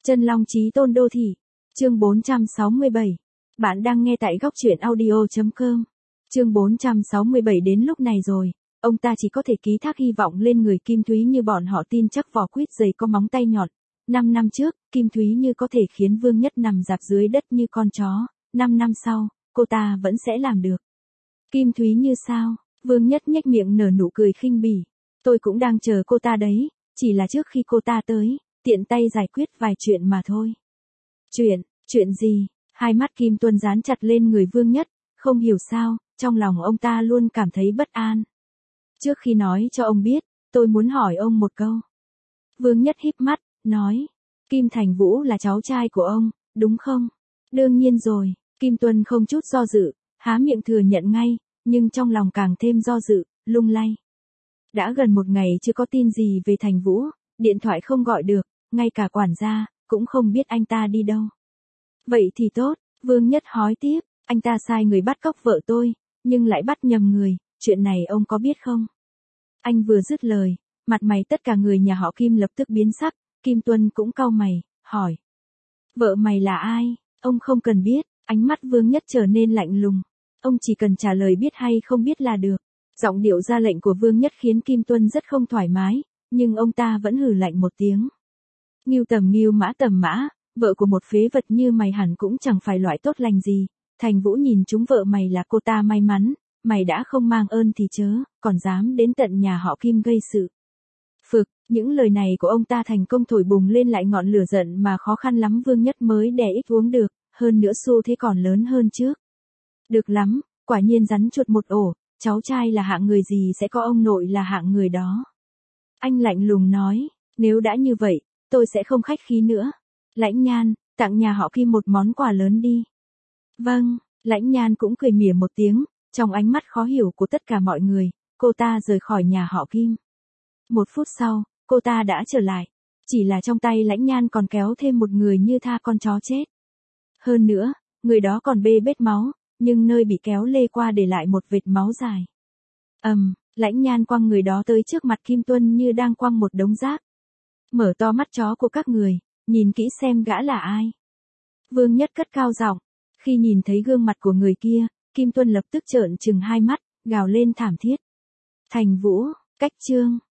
Chân Long Chí Tôn Đô Thị. Chương 467. Bạn đang nghe tại góc truyện audio.com. Chương 467 đến lúc này rồi, ông ta chỉ có thể ký thác hy vọng lên người Kim Thúy Như, bọn họ tin chắc vỏ quýt dày có móng tay nhọn. 5 năm trước, Kim Thúy Như có thể khiến Vương Nhất nằm rạp dưới đất như con chó, 5 năm sau, cô ta vẫn sẽ làm được. Kim Thúy Như sao? Vương Nhất nhếch miệng nở nụ cười khinh bỉ. Tôi cũng đang chờ cô ta đấy, chỉ là trước khi cô ta tới, tiện tay giải quyết vài chuyện mà thôi. Chuyện gì? Hai mắt Kim Tuân dán chặt lên người Vương Nhất, không hiểu sao, trong lòng ông ta luôn cảm thấy bất an. Trước khi nói cho ông biết, tôi muốn hỏi ông một câu. Vương Nhất híp mắt, nói, Kim Thành Vũ là cháu trai của ông, đúng không? Đương nhiên rồi, Kim Tuân không chút do dự, há miệng thừa nhận ngay, nhưng trong lòng càng thêm do dự, lung lay. Đã gần một ngày chưa có tin gì về Thành Vũ, điện thoại không gọi được, ngay cả quản gia, cũng không biết anh ta đi đâu. Vậy thì tốt, Vương Nhất hỏi tiếp, anh ta sai người bắt cóc vợ tôi, nhưng lại bắt nhầm người, chuyện này ông có biết không? Anh vừa dứt lời, mặt mày tất cả người nhà họ Kim lập tức biến sắc, Kim Tuân cũng cau mày, hỏi. Vợ mày là ai? Ông không cần biết, ánh mắt Vương Nhất trở nên lạnh lùng. Ông chỉ cần trả lời biết hay không biết là được. Giọng điệu ra lệnh của Vương Nhất khiến Kim Tuân rất không thoải mái, nhưng ông ta vẫn hừ lạnh một tiếng. Ngưu tầm ngưu mã tầm mã, vợ của một phế vật như mày hẳn cũng chẳng phải loại tốt lành gì. Thành Vũ nhìn chúng vợ mày là cô ta may mắn, mày đã không mang ơn thì chớ, còn dám đến tận nhà họ Kim gây sự. Phực, những lời này của ông ta thành công thổi bùng lên lại ngọn lửa giận mà khó khăn lắm Vương Nhất mới đè ít uống được, hơn nữa xu thế còn lớn hơn trước. Được lắm, quả nhiên rắn chuột một ổ, cháu trai là hạng người gì sẽ có ông nội là hạng người đó. Anh lạnh lùng nói, nếu đã như vậy, tôi sẽ không khách khí nữa. Lãnh Nhan, tặng nhà họ Kim một món quà lớn đi. Vâng, Lãnh Nhan cũng cười mỉa một tiếng, trong ánh mắt khó hiểu của tất cả mọi người, cô ta rời khỏi nhà họ Kim. 1 phút sau, cô ta đã trở lại. Chỉ là trong tay Lãnh Nhan còn kéo thêm một người như tha con chó chết. Hơn nữa, người đó còn bê bết máu, nhưng nơi bị kéo lê qua để lại một vệt máu dài. Lãnh Nhan quăng người đó tới trước mặt Kim Tuân như đang quăng một đống rác. Mở to mắt chó của các người, nhìn kỹ xem gã là ai. Vương Nhất cất cao giọng, khi nhìn thấy gương mặt của người kia, Kim Tuân lập tức trợn trừng hai mắt, gào lên thảm thiết. Thành Vũ, cách chương.